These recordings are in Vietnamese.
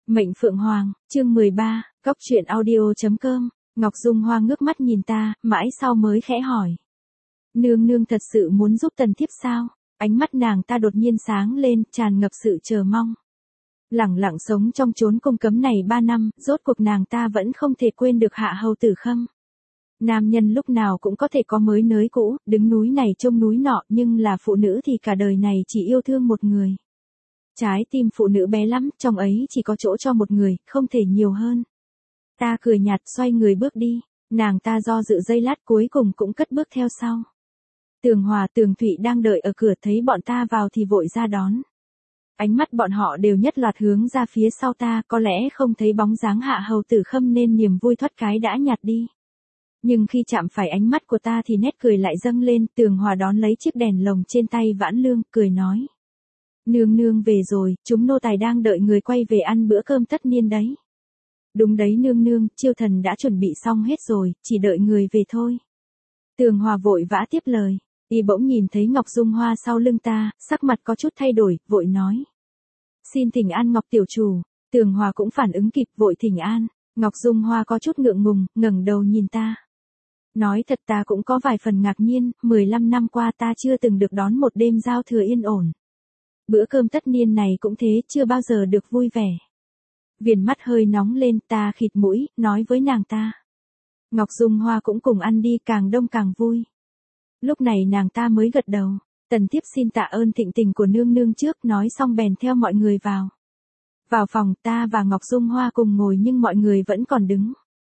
Mệnh Phượng Hoàng, chương 13, Góc truyện audio.com. Ngọc Dung Hoa ngước mắt nhìn ta, mãi sau mới khẽ hỏi. Nương nương thật sự muốn giúp tần thiếp sao? Ánh mắt nàng ta đột nhiên sáng lên, tràn ngập sự chờ mong. Lẳng lặng sống trong chốn cung cấm này 3 năm, rốt cuộc nàng ta vẫn không thể quên được Hạ Hầu Tử Khâm. Nam nhân lúc nào cũng có thể có mới nới cũ, đứng núi này trông núi nọ, nhưng là phụ nữ thì cả đời này chỉ yêu thương một người. Trái tim phụ nữ bé lắm, trong ấy chỉ có chỗ cho một người, không thể nhiều hơn. Ta cười nhạt xoay người bước đi, nàng ta do dự giây lát cuối cùng cũng cất bước theo sau. Tường Hòa Tường Thụy đang đợi ở cửa thấy bọn ta vào thì vội ra đón. Ánh mắt bọn họ đều nhất loạt hướng ra phía sau ta, có lẽ không thấy bóng dáng Hạ Hầu Tử Khâm nên niềm vui thoát cái đã nhạt đi. Nhưng khi chạm phải ánh mắt của ta thì nét cười lại dâng lên, Tường Hòa đón lấy chiếc đèn lồng trên tay Vãn Lương, cười nói. Nương nương về rồi, chúng nô tài đang đợi người quay về ăn bữa cơm tất niên đấy. Đúng đấy nương nương, Chiêu Thần đã chuẩn bị xong hết rồi, chỉ đợi người về thôi. Tường Hòa vội vã tiếp lời, y bỗng nhìn thấy Ngọc Dung Hoa sau lưng ta, sắc mặt có chút thay đổi, vội nói. Xin thỉnh an Ngọc tiểu chủ. Tường Hòa cũng phản ứng kịp, vội thỉnh an. Ngọc Dung Hoa có chút ngượng ngùng, ngẩng đầu nhìn ta. Nói thật ta cũng có vài phần ngạc nhiên, 15 năm qua ta chưa từng được đón một đêm giao thừa yên ổn. Bữa cơm tất niên này cũng thế, chưa bao giờ được vui vẻ. Viền mắt hơi nóng lên, ta khịt mũi, nói với nàng ta. Ngọc Dung Hoa cũng cùng ăn đi, càng đông càng vui. Lúc này nàng ta mới gật đầu, tần thiếp xin tạ ơn thịnh tình của nương nương trước, nói xong bèn theo mọi người vào. Vào phòng, ta và Ngọc Dung Hoa cùng ngồi nhưng mọi người vẫn còn đứng.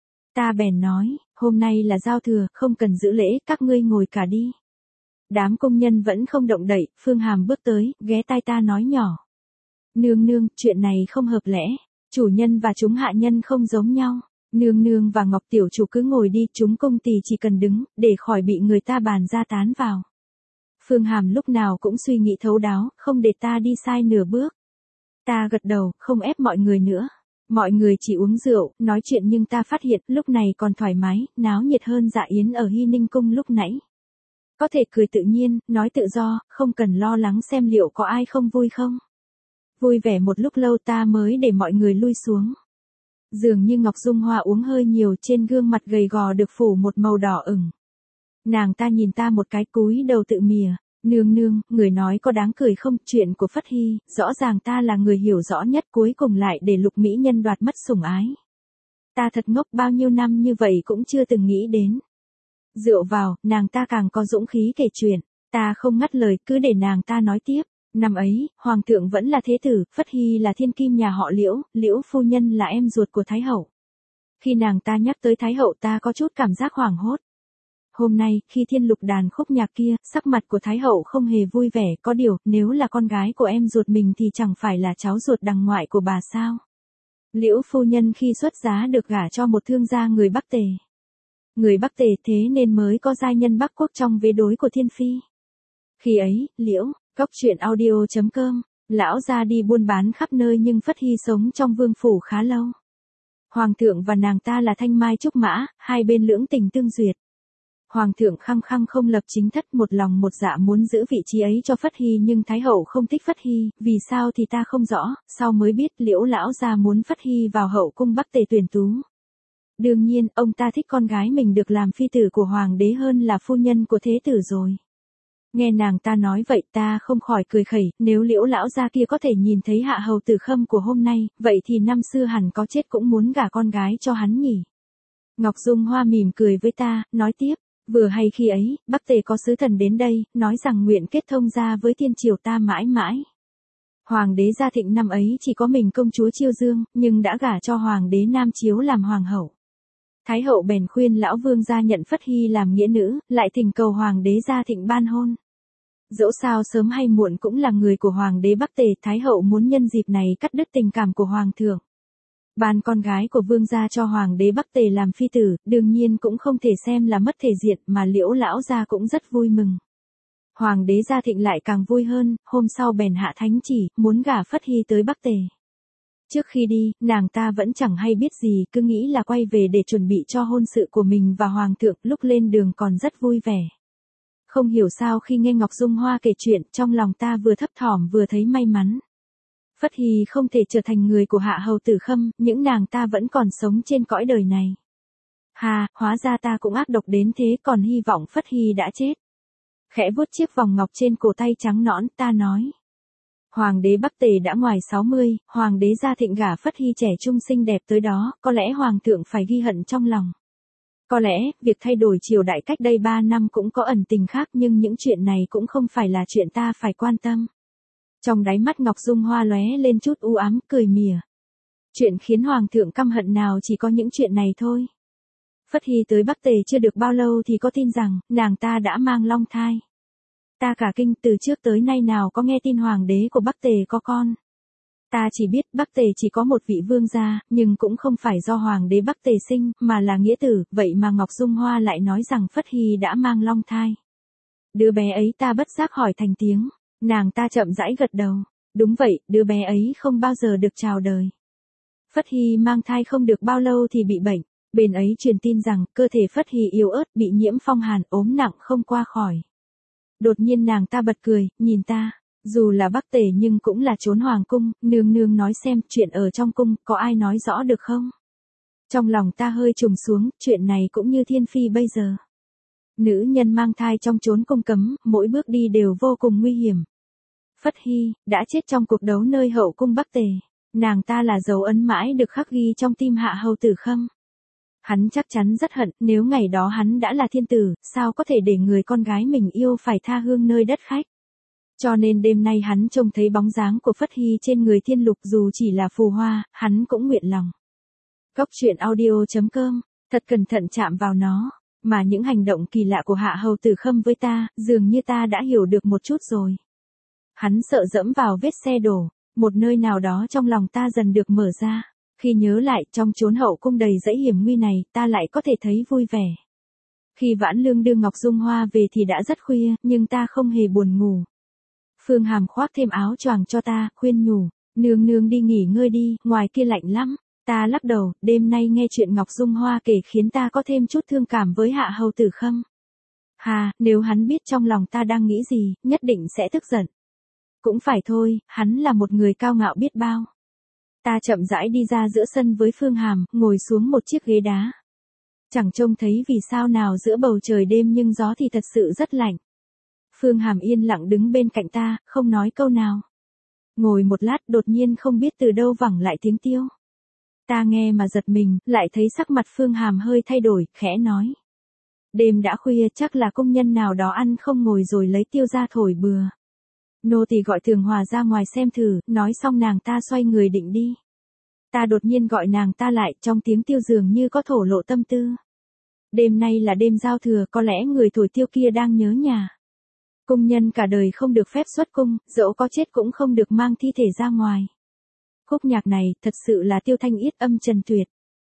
Ta bèn nói, hôm nay là giao thừa, không cần giữ lễ, các ngươi ngồi cả đi. Đám công nhân vẫn không động đậy, Phương Hàm bước tới, ghé tai ta nói nhỏ. Nương nương, chuyện này không hợp lẽ, chủ nhân và chúng hạ nhân không giống nhau. Nương nương và Ngọc tiểu chủ cứ ngồi đi, chúng công tỳ chỉ cần đứng, để khỏi bị người ta bàn ra tán vào. Phương Hàm lúc nào cũng suy nghĩ thấu đáo, không để ta đi sai nửa bước. Ta gật đầu, không ép mọi người nữa. Mọi người chỉ uống rượu, nói chuyện nhưng ta phát hiện lúc này còn thoải mái, náo nhiệt hơn dạ yến ở Hy Ninh Cung lúc nãy. Có thể cười tự nhiên, nói tự do, không cần lo lắng xem liệu có ai không vui không. Vui vẻ một lúc lâu ta mới để mọi người lui xuống. Dường như Ngọc Dung Hoa uống hơi nhiều, trên gương mặt gầy gò được phủ một màu đỏ ửng. Nàng ta nhìn ta một cái, cúi đầu tự mỉa. Nương nương, người nói có đáng cười không? Chuyện của Phất Hy, rõ ràng ta là người hiểu rõ nhất, cuối cùng lại để Lục mỹ nhân đoạt mất sủng ái. Ta thật ngốc, bao nhiêu năm như vậy cũng chưa từng nghĩ đến. Rượu vào, nàng ta càng có dũng khí kể chuyện. Ta không ngắt lời, cứ để nàng ta nói tiếp. Năm ấy, Hoàng thượng vẫn là thế tử, Phất Hy là thiên kim nhà họ Liễu, Liễu phu nhân là em ruột của Thái hậu. Khi nàng ta nhắc tới Thái hậu ta có chút cảm giác hoảng hốt. Hôm nay, khi thiên lục đàn khúc nhạc kia, sắc mặt của Thái hậu không hề vui vẻ, có điều, nếu là con gái của em ruột mình thì chẳng phải là cháu ruột đằng ngoại của bà sao. Liễu phu nhân khi xuất giá được gả cho một thương gia người Bắc Tề. Người Bắc Tề thế nên mới có giai nhân Bắc Quốc trong vế đối của thiên phi. Khi ấy, Liễu, Góc truyện audio.com, lão ra đi buôn bán khắp nơi nhưng Phất Hy sống trong vương phủ khá lâu. Hoàng thượng và nàng ta là thanh mai trúc mã, hai bên lưỡng tình tương duyệt. Hoàng thượng khăng khăng không lập chính thất, một lòng một dạ muốn giữ vị trí ấy cho Phất Hy, nhưng Thái hậu không thích Phất Hy, vì sao thì ta không rõ, sau mới biết Liễu lão gia muốn Phất Hy vào hậu cung Bắc Tề tuyển tú. Đương nhiên, ông ta thích con gái mình được làm phi tử của hoàng đế hơn là phu nhân của thế tử rồi. Nghe nàng ta nói vậy ta không khỏi cười khẩy, nếu Liễu lão gia kia có thể nhìn thấy Hạ Hầu Tử Khâm của hôm nay, vậy thì năm xưa hẳn có chết cũng muốn gả con gái cho hắn nhỉ. Ngọc Dung Hoa mỉm cười với ta, nói tiếp. Vừa hay khi ấy, Bắc Tề có sứ thần đến đây, nói rằng nguyện kết thông gia với thiên triều ta mãi mãi. Hoàng đế Gia Thịnh năm ấy chỉ có mình công chúa Chiêu Dương, nhưng đã gả cho hoàng đế Nam Chiếu làm hoàng hậu. Thái hậu bèn khuyên lão vương gia nhận Phất Hy làm nghĩa nữ, lại thỉnh cầu hoàng đế Gia Thịnh ban hôn. Dẫu sao sớm hay muộn cũng là người của hoàng đế Bắc Tề, Thái hậu muốn nhân dịp này cắt đứt tình cảm của hoàng thượng. Ban con gái của vương gia cho hoàng đế Bắc Tề làm phi tử, đương nhiên cũng không thể xem là mất thể diện, mà Liễu lão gia cũng rất vui mừng. Hoàng đế Gia Thịnh lại càng vui hơn, hôm sau bèn hạ thánh chỉ, muốn gả Phất Hy tới Bắc Tề. Trước khi đi, nàng ta vẫn chẳng hay biết gì, cứ nghĩ là quay về để chuẩn bị cho hôn sự của mình và hoàng thượng, lúc lên đường còn rất vui vẻ. Không hiểu sao khi nghe Ngọc Dung Hoa kể chuyện, trong lòng ta vừa thấp thỏm vừa thấy may mắn. Phất Hy không thể trở thành người của Hạ Hầu Tử Khâm, những nàng ta vẫn còn sống trên cõi đời này. Hà, hóa ra ta cũng ác độc đến thế, còn hy vọng Phất Hy đã chết. Khẽ vuốt chiếc vòng ngọc trên cổ tay trắng nõn, ta nói. Hoàng đế Bắc Tề đã ngoài 60, hoàng đế Gia Thịnh gả Phất Hy trẻ trung xinh đẹp tới đó, có lẽ hoàng thượng phải ghi hận trong lòng. Có lẽ, việc thay đổi triều đại cách đây 3 năm cũng có ẩn tình khác, nhưng những chuyện này cũng không phải là chuyện ta phải quan tâm. Trong đáy mắt Ngọc Dung Hoa lóe lên chút u ám, cười mỉa. Chuyện khiến hoàng thượng căm hận nào chỉ có những chuyện này thôi. Phất Hy tới Bắc Tề chưa được bao lâu thì có tin rằng, nàng ta đã mang long thai. Ta cả kinh, từ trước tới nay nào có nghe tin hoàng đế của Bắc Tề có con. Ta chỉ biết Bắc Tề chỉ có một vị vương gia, nhưng cũng không phải do hoàng đế Bắc Tề sinh, mà là nghĩa tử, vậy mà Ngọc Dung Hoa lại nói rằng Phất Hy đã mang long thai. Đứa bé ấy, ta bất giác hỏi thành tiếng, nàng ta chậm rãi gật đầu, đúng vậy, đứa bé ấy không bao giờ được chào đời. Phất Hy mang thai không được bao lâu thì bị bệnh, bên ấy truyền tin rằng cơ thể Phất Hy yếu ớt, bị nhiễm phong hàn, ốm nặng không qua khỏi. Đột nhiên nàng ta bật cười, nhìn ta. Dù là Bắc Tề nhưng cũng là trốn hoàng cung, nương nương nói xem, chuyện ở trong cung, có ai nói rõ được không? Trong lòng ta hơi trùng xuống, chuyện này cũng như thiên phi bây giờ. Nữ nhân mang thai trong chốn cung cấm, mỗi bước đi đều vô cùng nguy hiểm. Phất Hy, đã chết trong cuộc đấu nơi hậu cung Bắc Tề. Nàng ta là dấu ấn mãi được khắc ghi trong tim Hạ Hầu Tử Khâm. Hắn chắc chắn rất hận, nếu ngày đó hắn đã là thiên tử, sao có thể để người con gái mình yêu phải tha hương nơi đất khách. Cho nên đêm nay hắn trông thấy bóng dáng của Phất Hy trên người Thiên Lục, dù chỉ là phù hoa, hắn cũng nguyện lòng. Góc truyện audio.com, thật cẩn thận chạm vào nó, mà những hành động kỳ lạ của Hạ Hầu Tử Khâm với ta, dường như ta đã hiểu được một chút rồi. Hắn sợ dẫm vào vết xe đổ, một nơi nào đó trong lòng ta dần được mở ra. Khi nhớ lại, trong chốn hậu cung đầy dẫy hiểm nguy này, ta lại có thể thấy vui vẻ. Khi Vãn Lương đưa Ngọc Dung Hoa về thì đã rất khuya, nhưng ta không hề buồn ngủ. Phương Hàm khoác thêm áo choàng cho ta, khuyên nhủ, nương nương đi nghỉ ngơi đi, ngoài kia lạnh lắm. Ta lắc đầu, đêm nay nghe chuyện Ngọc Dung Hoa kể khiến ta có thêm chút thương cảm với Hạ Hầu Tử Khâm. Hà, nếu hắn biết trong lòng ta đang nghĩ gì, nhất định sẽ tức giận. Cũng phải thôi, hắn là một người cao ngạo biết bao. Ta chậm rãi đi ra giữa sân với Phương Hàm, ngồi xuống một chiếc ghế đá. Chẳng trông thấy vì sao nào giữa bầu trời đêm nhưng gió thì thật sự rất lạnh. Phương Hàm yên lặng đứng bên cạnh ta, không nói câu nào. Ngồi một lát đột nhiên không biết từ đâu vẳng lại tiếng tiêu. Ta nghe mà giật mình, lại thấy sắc mặt Phương Hàm hơi thay đổi, khẽ nói. Đêm đã khuya, chắc là công nhân nào đó ăn không ngồi rồi lấy tiêu ra thổi bừa. Nô tỳ gọi Thường Hòa ra ngoài xem thử, nói xong nàng ta xoay người định đi. Ta đột nhiên gọi nàng ta lại, trong tiếng tiêu dường như có thổ lộ tâm tư. Đêm nay là đêm giao thừa, có lẽ người thổi tiêu kia đang nhớ nhà. Công nhân cả đời không được phép xuất cung, dẫu có chết cũng không được mang thi thể ra ngoài. Khúc nhạc này, thật sự là tiêu thanh yết âm trần tuyệt.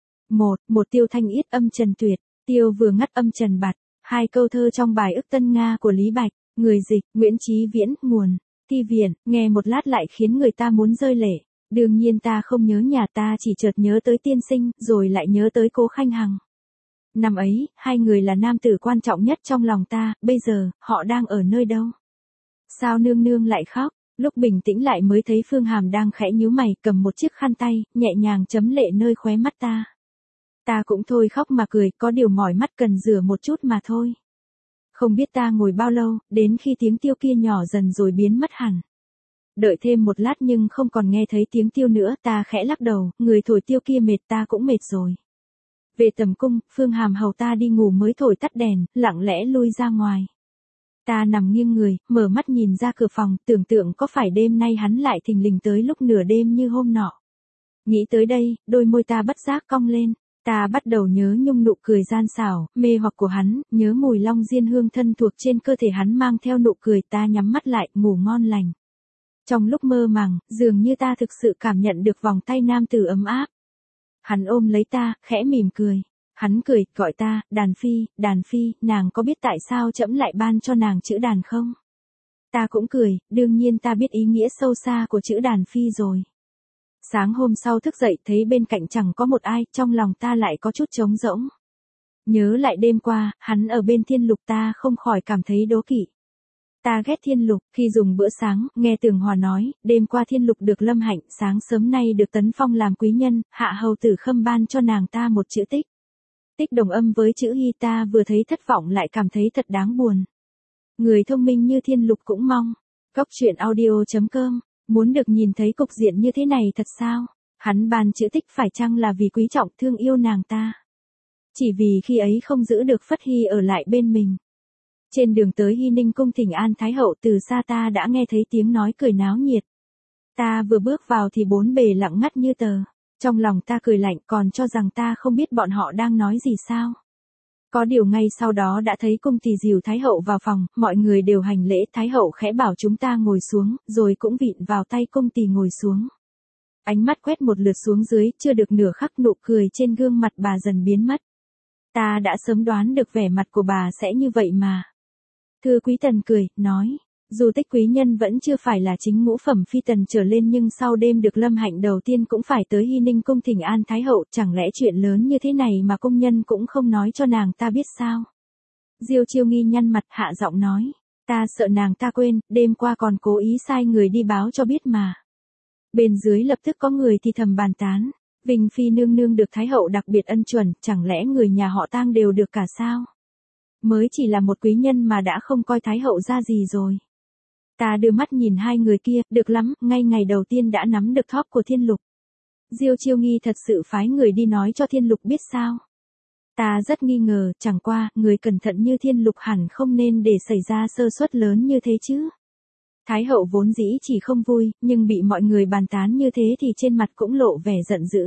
Một tiêu thanh yết âm trần tuyệt, tiêu vừa ngắt âm trần bạt, hai câu thơ trong bài ức Tân Nga của Lý Bạch, người dịch, Nguyễn Chí Viễn, nguồn, Thi Viện, nghe một lát lại khiến người ta muốn rơi lệ. Đương nhiên ta không nhớ nhà, ta chỉ chợt nhớ tới tiên sinh, rồi lại nhớ tới Cố Khanh Hằng. Năm ấy, hai người là nam tử quan trọng nhất trong lòng ta, bây giờ, họ đang ở nơi đâu? Sao nương nương lại khóc? Lúc bình tĩnh lại mới thấy Phương Hàm đang khẽ nhíu mày, cầm một chiếc khăn tay, nhẹ nhàng chấm lệ nơi khóe mắt ta. Ta cũng thôi khóc mà cười, có điều mỏi mắt cần rửa một chút mà thôi. Không biết ta ngồi bao lâu, đến khi tiếng tiêu kia nhỏ dần rồi biến mất hẳn. Đợi thêm một lát nhưng không còn nghe thấy tiếng tiêu nữa, ta khẽ lắc đầu, người thổi tiêu kia mệt, ta cũng mệt rồi. Về tầm cung, Phương Hàm hầu ta đi ngủ mới thổi tắt đèn, lặng lẽ lui ra ngoài. Ta nằm nghiêng người, mở mắt nhìn ra cửa phòng, tưởng tượng có phải đêm nay hắn lại thình lình tới lúc nửa đêm như hôm nọ. Nghĩ tới đây, đôi môi ta bất giác cong lên. Ta bắt đầu nhớ nhung nụ cười gian xảo, mê hoặc của hắn, nhớ mùi long diên hương thân thuộc trên cơ thể hắn mang theo nụ cười. Ta nhắm mắt lại, ngủ ngon lành. Trong lúc mơ màng, dường như ta thực sự cảm nhận được vòng tay nam tử ấm áp. Hắn ôm lấy ta, khẽ mỉm cười. Hắn cười, gọi ta, đàn phi, nàng có biết tại sao trẫm lại ban cho nàng chữ đàn không? Ta cũng cười, đương nhiên ta biết ý nghĩa sâu xa của chữ đàn phi rồi. Sáng hôm sau thức dậy thấy bên cạnh chẳng có một ai, trong lòng ta lại có chút trống rỗng. Nhớ lại đêm qua, hắn ở bên Thiên Lục, ta không khỏi cảm thấy đố kỵ. Ta ghét Thiên Lục, khi dùng bữa sáng, nghe Tường Hòa nói, đêm qua Thiên Lục được lâm hạnh, sáng sớm nay được tấn phong làm quý nhân, Hạ Hầu Tử Khâm ban cho nàng ta một chữ tích. Tích đồng âm với chữ hy, ta vừa thấy thất vọng lại cảm thấy thật đáng buồn. Người thông minh như Thiên Lục cũng mong. Góc truyện audio.com, muốn được nhìn thấy cục diện như thế này thật sao? Hắn ban chữ tích phải chăng là vì quý trọng thương yêu nàng ta? Chỉ vì khi ấy không giữ được Phất Hy ở lại bên mình. Trên đường tới Hy Ninh cung thỉnh an Thái hậu, từ xa ta đã nghe thấy tiếng nói cười náo nhiệt. Ta vừa bước vào thì bốn bề lặng ngắt như tờ. Trong lòng ta cười lạnh, còn cho rằng ta không biết bọn họ đang nói gì sao. Có điều ngay sau đó đã thấy cung tỳ dìu Thái hậu vào phòng, mọi người đều hành lễ, Thái hậu khẽ bảo chúng ta ngồi xuống, rồi cũng vịn vào tay cung tỳ ngồi xuống. Ánh mắt quét một lượt xuống dưới, chưa được nửa khắc nụ cười trên gương mặt bà dần biến mất. Ta đã sớm đoán được vẻ mặt của bà sẽ như vậy mà. Thư Quý Tần cười, nói, dù Tích quý nhân vẫn chưa phải là chính ngũ phẩm phi tần trở lên nhưng sau đêm được lâm hạnh đầu tiên cũng phải tới Hy Ninh cung thỉnh an Thái hậu, chẳng lẽ chuyện lớn như thế này mà công nhân cũng không nói cho nàng ta biết sao? Diêu Chiêu Nghi nhăn mặt hạ giọng nói, ta sợ nàng ta quên, đêm qua còn cố ý sai người đi báo cho biết mà. Bên dưới lập tức có người thì thầm bàn tán, Vinh Phi nương nương được Thái hậu đặc biệt ân chuẩn, chẳng lẽ người nhà họ Tang đều được cả sao? Mới chỉ là một quý nhân mà đã không coi Thái hậu ra gì rồi. Ta đưa mắt nhìn hai người kia, được lắm, ngay ngày đầu tiên đã nắm được thóp của Thiên Lục. Diêu Chiêu Nghi thật sự phái người đi nói cho Thiên Lục biết sao? Ta rất nghi ngờ, chẳng qua, người cẩn thận như Thiên Lục hẳn không nên để xảy ra sơ suất lớn như thế chứ. Thái hậu vốn dĩ chỉ không vui, nhưng bị mọi người bàn tán như thế thì trên mặt cũng lộ vẻ giận dữ.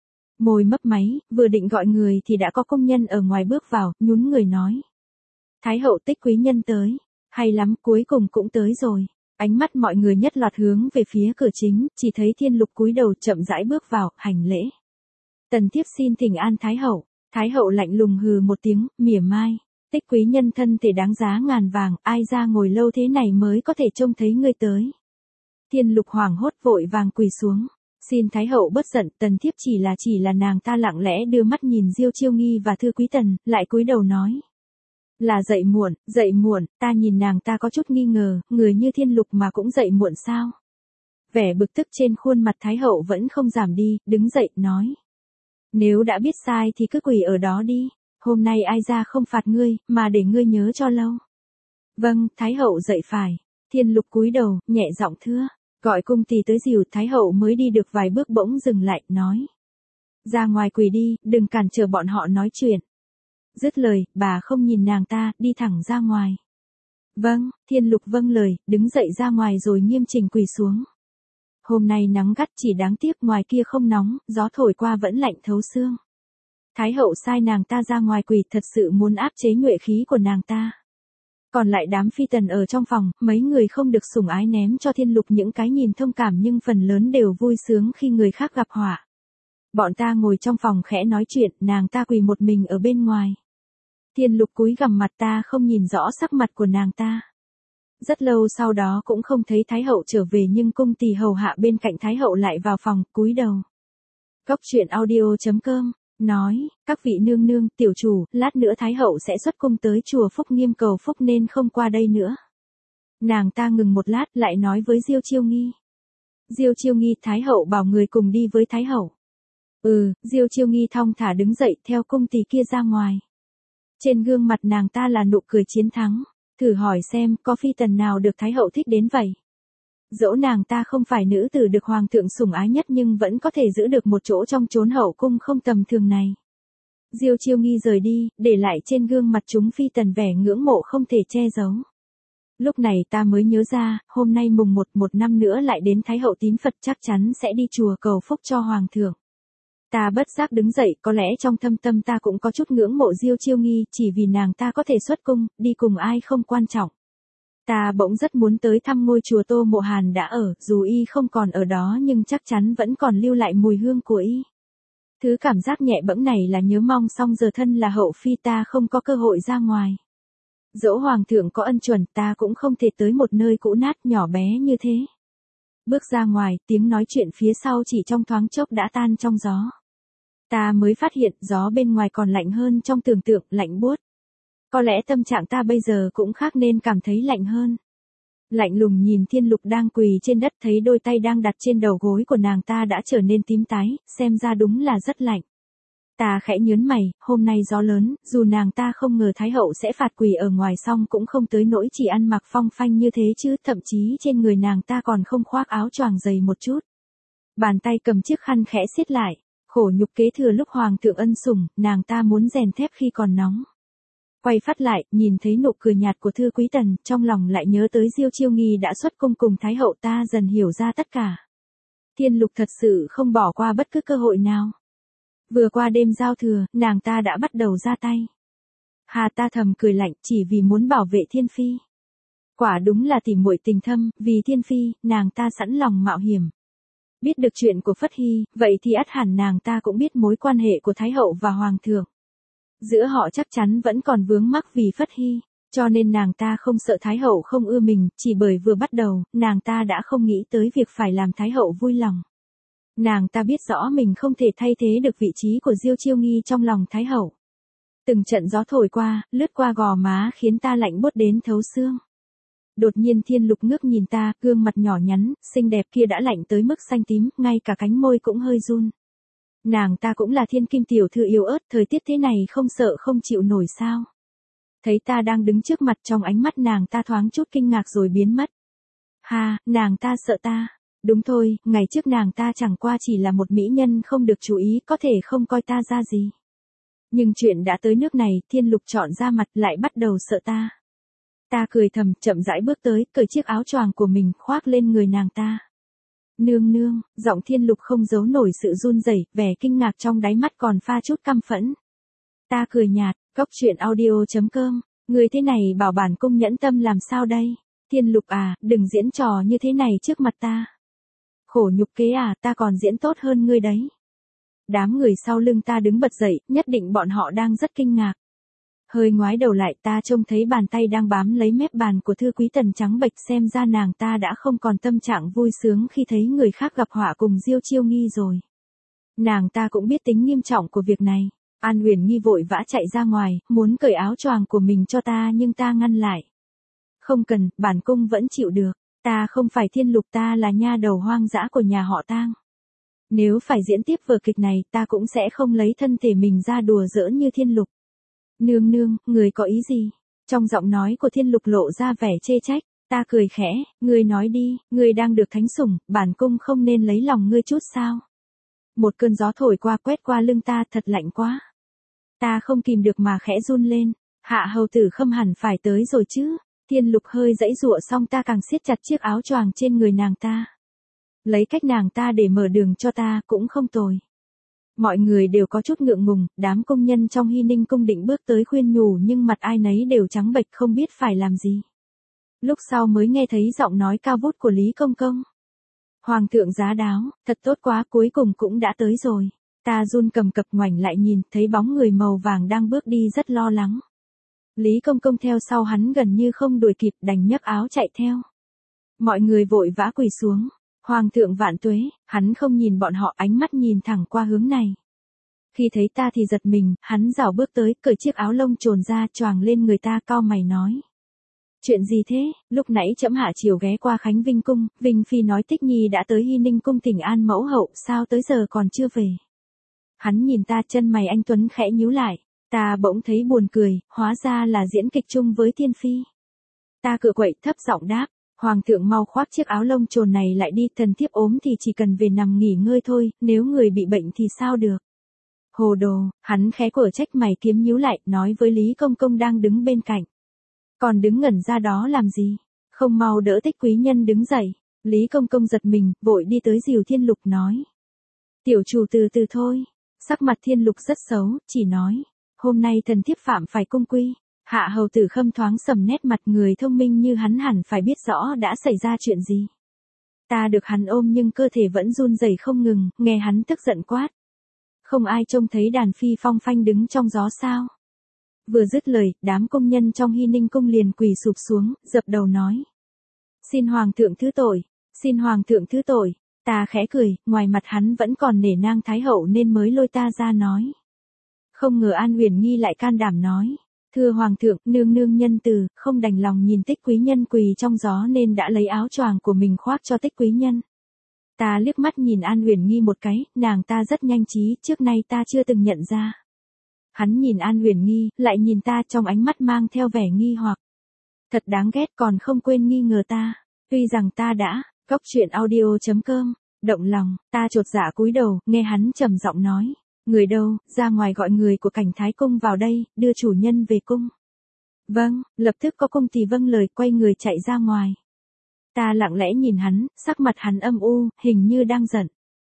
Môi mấp máy, vừa định gọi người thì đã có công nhân ở ngoài bước vào, nhún người nói. Thái hậu Tích quý nhân tới. Hay lắm, cuối cùng cũng tới rồi. Ánh mắt mọi người nhất loạt hướng về phía cửa chính, chỉ thấy Thiên Lục cúi đầu chậm rãi bước vào, hành lễ. Tần thiếp xin thỉnh an Thái hậu. Thái hậu lạnh lùng hừ một tiếng, mỉa mai. Tích quý nhân thân thể đáng giá ngàn vàng, ai ra ngồi lâu thế này mới có thể trông thấy ngươi tới. Thiên Lục hoảng hốt vội vàng quỳ xuống. Xin Thái hậu bất giận, tần thiếp chỉ là nàng ta lặng lẽ đưa mắt nhìn Diêu Chiêu Nghi và Thư Quý Tần, lại cúi đầu nói. Là dậy muộn, ta nhìn nàng ta có chút nghi ngờ, người như Thiên Lục mà cũng dậy muộn sao? Vẻ bực tức trên khuôn mặt Thái hậu vẫn không giảm đi, đứng dậy, nói. Nếu đã biết sai thì cứ quỳ ở đó đi, hôm nay ai ra không phạt ngươi, mà để ngươi nhớ cho lâu. Vâng, Thái hậu dậy phải. Thiên Lục cúi đầu, nhẹ giọng thưa, gọi cung tỳ tới dìu. Thái hậu mới đi được vài bước bỗng dừng lại, nói. Ra ngoài quỳ đi, đừng cản trở bọn họ nói chuyện. Dứt lời, bà không nhìn nàng ta, đi thẳng ra ngoài. Vâng, Thiên Lục vâng lời, đứng dậy ra ngoài rồi nghiêm chỉnh quỳ xuống. Hôm nay nắng gắt, chỉ đáng tiếc ngoài kia không nóng, gió thổi qua vẫn lạnh thấu xương. Thái hậu sai nàng ta ra ngoài quỳ, thật sự muốn áp chế nhuệ khí của nàng ta. Còn lại đám phi tần ở trong phòng, mấy người không được sủng ái ném cho Thiên Lục những cái nhìn thông cảm nhưng phần lớn đều vui sướng khi người khác gặp họa. Bọn ta ngồi trong phòng khẽ nói chuyện, nàng ta quỳ một mình ở bên ngoài. Thiên Lục cúi gằm mặt, ta không nhìn rõ sắc mặt của nàng ta. Rất lâu sau đó cũng không thấy Thái hậu trở về nhưng cung tỳ hầu hạ bên cạnh Thái hậu lại vào phòng, cúi đầu. Góc truyện audio.com, nói, các vị nương nương, tiểu chủ, lát nữa Thái hậu sẽ xuất cung tới chùa Phúc Nghiêm cầu phúc nên không qua đây nữa. Nàng ta ngừng một lát lại nói với Diêu Chiêu Nghi. Diêu Chiêu Nghi, Thái hậu bảo người cùng đi với Thái hậu. Diêu Chiêu Nghi thong thả đứng dậy theo cung tỳ kia ra ngoài. Trên gương mặt nàng ta là nụ cười chiến thắng. Thử hỏi xem, có phi tần nào được Thái hậu thích đến vậy? Dẫu nàng ta không phải nữ tử được hoàng thượng sủng ái nhất nhưng vẫn có thể giữ được một chỗ trong chốn hậu cung không tầm thường này. Diêu Chiêu Nghi rời đi, để lại trên gương mặt chúng phi tần vẻ ngưỡng mộ không thể che giấu. Lúc này ta mới nhớ ra, hôm nay mùng 1 năm nữa lại đến Thái hậu tín Phật, chắc chắn sẽ đi chùa cầu phúc cho hoàng thượng. Ta bất giác đứng dậy, có lẽ trong thâm tâm ta cũng có chút ngưỡng mộ Diêu Chiêu Nghi, chỉ vì nàng ta có thể xuất cung, đi cùng ai không quan trọng. Ta bỗng rất muốn tới thăm ngôi chùa Tô Mộ Hàn đã ở, dù y không còn ở đó nhưng chắc chắn vẫn còn lưu lại mùi hương của y. Thứ cảm giác nhẹ bẫng này là nhớ mong, song giờ thân là hậu phi ta không có cơ hội ra ngoài. Dẫu hoàng thượng có ân chuẩn, ta cũng không thể tới một nơi cũ nát nhỏ bé như thế. Bước ra ngoài, tiếng nói chuyện phía sau chỉ trong thoáng chốc đã tan trong gió. Ta mới phát hiện gió bên ngoài còn lạnh hơn trong tưởng tượng, lạnh buốt. Có lẽ tâm trạng ta bây giờ cũng khác nên cảm thấy lạnh hơn. Lạnh lùng nhìn Thiên Lục đang quỳ trên đất, thấy đôi tay đang đặt trên đầu gối của nàng ta đã trở nên tím tái, xem ra đúng là rất lạnh. Ta khẽ nhớn mày, hôm nay gió lớn, dù nàng ta không ngờ Thái hậu sẽ phạt quỳ ở ngoài xong cũng không tới nỗi chỉ ăn mặc phong phanh như thế chứ, thậm chí trên người nàng ta còn không khoác áo choàng dày một chút. Bàn tay cầm chiếc khăn khẽ siết lại, khổ nhục kế thừa lúc hoàng thượng ân sủng, nàng ta muốn rèn thép khi còn nóng. Quay phát lại, nhìn thấy nụ cười nhạt của Thư Quý Tần, trong lòng lại nhớ tới Diêu Chiêu Nghi đã xuất cung cùng Thái hậu, ta dần hiểu ra tất cả. Thiên Lục thật sự không bỏ qua bất cứ cơ hội nào. Vừa qua đêm giao thừa, nàng ta đã bắt đầu ra tay. Hà, ta thầm cười lạnh, chỉ vì muốn bảo vệ Thiên Phi. Quả đúng là tỉ muội tình thâm, vì Thiên Phi, nàng ta sẵn lòng mạo hiểm. Biết được chuyện của Phất Hy, vậy thì ắt hẳn nàng ta cũng biết mối quan hệ của Thái hậu và Hoàng thượng. Giữa họ chắc chắn vẫn còn vướng mắc vì Phất Hy, cho nên nàng ta không sợ Thái hậu không ưa mình, chỉ bởi vừa bắt đầu, nàng ta đã không nghĩ tới việc phải làm Thái hậu vui lòng. Nàng ta biết rõ mình không thể thay thế được vị trí của Diêu Chiêu Nghi trong lòng Thái hậu. Từng trận gió thổi qua, lướt qua gò má khiến ta lạnh buốt đến thấu xương. Đột nhiên Thiên Lục ngước nhìn ta, gương mặt nhỏ nhắn, xinh đẹp kia đã lạnh tới mức xanh tím, ngay cả cánh môi cũng hơi run. Nàng ta cũng là thiên kim tiểu thư yếu ớt, thời tiết thế này không sợ không chịu nổi sao. Thấy ta đang đứng trước mặt, trong ánh mắt nàng ta thoáng chút kinh ngạc rồi biến mất. Ha, nàng ta sợ ta. Đúng thôi, ngày trước nàng ta chẳng qua chỉ là một mỹ nhân không được chú ý, có thể không coi ta ra gì. Nhưng chuyện đã tới nước này, Thiên Lục chọn ra mặt lại bắt đầu sợ ta. Ta cười thầm, chậm rãi bước tới, cởi chiếc áo choàng của mình, khoác lên người nàng ta. Nương nương, giọng Thiên Lục không giấu nổi sự run rẩy, vẻ kinh ngạc trong đáy mắt còn pha chút căm phẫn. Ta cười nhạt, cóc truyện audio.com, người thế này bảo bản cung nhẫn tâm làm sao đây? Thiên Lục à, đừng diễn trò như thế này trước mặt ta. Khổ nhục kế à, ta còn diễn tốt hơn ngươi đấy. Đám người sau lưng ta đứng bật dậy, nhất định bọn họ đang rất kinh ngạc. Hơi ngoái đầu lại, ta trông thấy bàn tay đang bám lấy mép bàn của Thư Quý Tần trắng bệch, xem ra nàng ta đã không còn tâm trạng vui sướng khi thấy người khác gặp họa cùng Diêu Chiêu Nghi rồi. Nàng ta cũng biết tính nghiêm trọng của việc này. An Uyển Nghi vội vã chạy ra ngoài, muốn cởi áo choàng của mình cho ta nhưng ta ngăn lại. Không cần, bản cung vẫn chịu được. Ta không phải Thiên Lục, ta là nha đầu hoang dã của nhà họ Tang. Nếu phải diễn tiếp vở kịch này, ta cũng sẽ không lấy thân thể mình ra đùa giỡn như Thiên Lục. Nương nương, người có ý gì? Trong giọng nói của Thiên Lục lộ ra vẻ chê trách. Ta cười khẽ, ngươi nói đi, ngươi đang được thánh sủng, bản cung không nên lấy lòng ngươi chút sao? Một cơn gió thổi qua quét qua lưng ta, thật lạnh quá. Ta không kìm được mà khẽ run lên. Hạ hầu tử Khâm hẳn phải tới rồi chứ? Thiên Lục hơi giãy giụa xong ta càng siết chặt chiếc áo choàng trên người nàng ta. Lấy cách nàng ta để mở đường cho ta cũng không tồi. Mọi người đều có chút ngượng ngùng, đám công nhân trong Hy Ninh cung định bước tới khuyên nhủ nhưng mặt ai nấy đều trắng bệch không biết phải làm gì. Lúc sau mới nghe thấy giọng nói cao vút của Lý Công Công. Hoàng thượng giá đáo, thật tốt quá, cuối cùng cũng đã tới rồi. Ta run cầm cập ngoảnh lại nhìn, thấy bóng người màu vàng đang bước đi rất lo lắng. Lý Công Công theo sau hắn gần như không đuổi kịp, đành nhấc áo chạy theo. Mọi người vội vã quỳ xuống. Hoàng thượng vạn tuế, hắn không nhìn bọn họ, ánh mắt nhìn thẳng qua hướng này. Khi thấy ta thì giật mình, hắn rảo bước tới, cởi chiếc áo lông trồn ra, choàng lên người ta, cau mày nói. Chuyện gì thế? Lúc nãy trẫm hạ chiều ghé qua Khánh Vinh cung, Vinh Phi nói Tích Nhi đã tới Hy Ninh cung thỉnh an mẫu hậu, sao tới giờ còn chưa về? Hắn nhìn ta, chân mày anh tuấn khẽ nhíu lại. Ta bỗng thấy buồn cười, hóa ra là diễn kịch chung với Thiên Phi. Ta cựa quậy thấp giọng đáp. Hoàng thượng mau khoác chiếc áo lông trồn này lại đi, thần thiếp ốm thì chỉ cần về nằm nghỉ ngơi thôi, nếu người bị bệnh thì sao được. Hồ đồ, hắn khẽ quở trách mày kiếm nhíu lại, nói với Lý Công Công đang đứng bên cạnh. Còn đứng ngẩn ra đó làm gì? Không mau đỡ Tích quý nhân đứng dậy. Lý Công Công giật mình, vội đi tới dìu Thiên Lục nói. Tiểu chủ từ từ thôi. Sắc mặt Thiên Lục rất xấu, chỉ nói. Hôm nay thần thiếp phạm phải cung quy. Hạ hầu tử Khâm thoáng sầm nét mặt, người thông minh như hắn hẳn phải biết rõ đã xảy ra chuyện gì. Ta được hắn ôm nhưng cơ thể vẫn run rẩy không ngừng, nghe hắn tức giận quát. Không ai trông thấy đàn phi phong phanh đứng trong gió sao? Vừa dứt lời, đám công nhân trong Hy Ninh cung liền quỳ sụp xuống, dập đầu nói. Xin hoàng thượng thứ tội, xin hoàng thượng thứ tội. Ta khẽ cười, ngoài mặt hắn vẫn còn nể nang thái hậu nên mới lôi ta ra nói. Không ngờ An Uyển Nghi lại can đảm nói. Thưa hoàng thượng, nương nương nhân từ, không đành lòng nhìn Tích quý nhân quỳ trong gió nên đã lấy áo choàng của mình khoác cho Tích quý nhân. Ta liếc mắt nhìn An Uyển Nghi một cái, nàng ta rất nhanh trí, trước nay ta chưa từng nhận ra. Hắn nhìn An Uyển Nghi, lại nhìn ta, trong ánh mắt mang theo vẻ nghi hoặc. Thật đáng ghét, còn không quên nghi ngờ ta. Tuy rằng ta đã, Cóc truyện audio.com, động lòng, ta chột dạ cúi đầu, nghe hắn trầm giọng nói. Người đâu, ra ngoài gọi người của Cảnh Thái Cung vào đây, đưa chủ nhân về cung. Vâng, lập tức có cung tỳ vâng lời, quay người chạy ra ngoài. Ta lặng lẽ nhìn hắn, sắc mặt hắn âm u, hình như đang giận.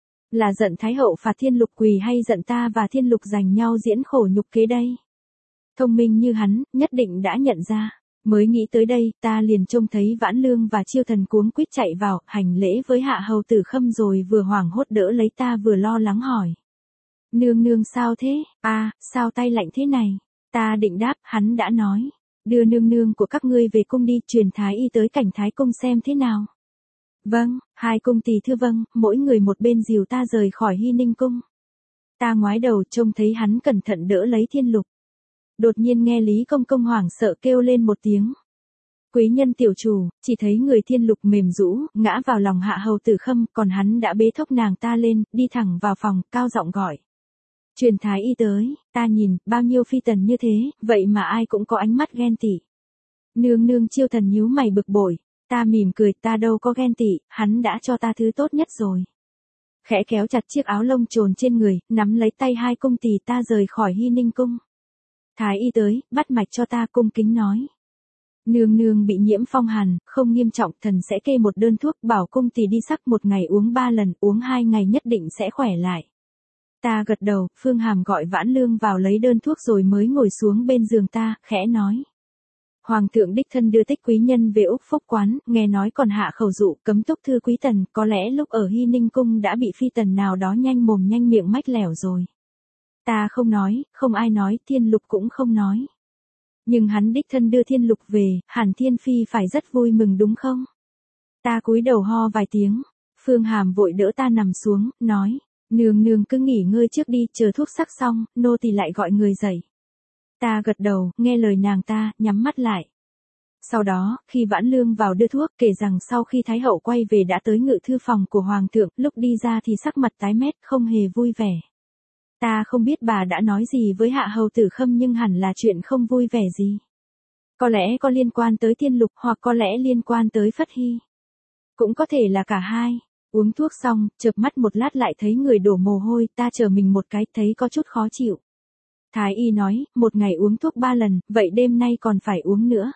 Là giận Thái hậu phạt Thiên Lục quỳ hay giận ta và Thiên Lục giành nhau diễn khổ nhục kế đây? Thông minh như hắn, nhất định đã nhận ra. Mới nghĩ tới đây, ta liền trông thấy Vãn Lương và Chiêu Thần cuống quýt chạy vào, hành lễ với Hạ hầu Tử Khâm rồi vừa hoảng hốt đỡ lấy ta vừa lo lắng hỏi. Nương nương sao thế? Sao tay lạnh thế này? Ta định đáp, hắn đã nói. Đưa nương nương của các ngươi về cung đi, truyền thái y tới Cảnh Thái Cung xem thế nào. Vâng, hai cung tỳ thưa vâng, mỗi người một bên dìu ta rời khỏi Hy Ninh Cung. Ta ngoái đầu trông thấy hắn cẩn thận đỡ lấy Thiên Lục. Đột nhiên nghe Lý Công Công hoảng sợ kêu lên một tiếng. Quý nhân tiểu chủ, chỉ thấy người Thiên Lục mềm rũ, ngã vào lòng Hạ hầu Tử Khâm, còn hắn đã bế thốc nàng ta lên, đi thẳng vào phòng, cao giọng gọi. Truyền thái y tới, ta nhìn, bao nhiêu phi tần như thế, vậy mà ai cũng có ánh mắt ghen tị. Nương nương Chiêu Thần nhíu mày bực bội, ta mỉm cười, ta đâu có ghen tị, hắn đã cho ta thứ tốt nhất rồi. Khẽ kéo chặt chiếc áo lông trồn trên người, nắm lấy tay hai cung tỳ ta rời khỏi Hy Ninh Cung. Thái y tới, bắt mạch cho ta, cung kính nói. Nương nương bị nhiễm phong hàn, không nghiêm trọng, thần sẽ kê một đơn thuốc, bảo cung tỳ đi sắc, một ngày uống 3 lần, uống 2 ngày nhất định sẽ khỏe lại. Ta gật đầu, Phương Hàm gọi Vãn Lương vào lấy đơn thuốc rồi mới ngồi xuống bên giường ta, khẽ nói. Hoàng thượng đích thân đưa Tích quý nhân về Úc Phúc Quán, nghe nói còn hạ khẩu dụ cấm túc thư quý tần, có lẽ lúc ở Hy Ninh Cung đã bị phi tần nào đó nhanh mồm nhanh miệng mách lẻo rồi. Ta không nói, không ai nói, Thiên Lục cũng không nói. Nhưng hắn đích thân đưa Thiên Lục về, hẳn Thiên Phi phải rất vui mừng đúng không? Ta cúi đầu ho vài tiếng, Phương Hàm vội đỡ ta nằm xuống, nói. Nương nương cứ nghỉ ngơi trước đi, chờ thuốc sắc xong, nô tỳ lại gọi người dậy. Ta gật đầu, nghe lời nàng ta, nhắm mắt lại. Sau đó, khi Vãn Lương vào đưa thuốc, kể rằng sau khi Thái hậu quay về đã tới ngự thư phòng của Hoàng thượng, lúc đi ra thì sắc mặt tái mét, không hề vui vẻ. Ta không biết bà đã nói gì với Hạ hầu Tử Khâm nhưng hẳn là chuyện không vui vẻ gì. Có lẽ có liên quan tới Thiên Lục hoặc có lẽ liên quan tới Phất Hy. Cũng có thể là cả hai. Uống thuốc xong, chợp mắt một lát lại thấy người đổ mồ hôi, ta chờ mình một cái, thấy có chút khó chịu. Thái y nói, một ngày uống thuốc 3 lần, vậy đêm nay còn phải uống nữa.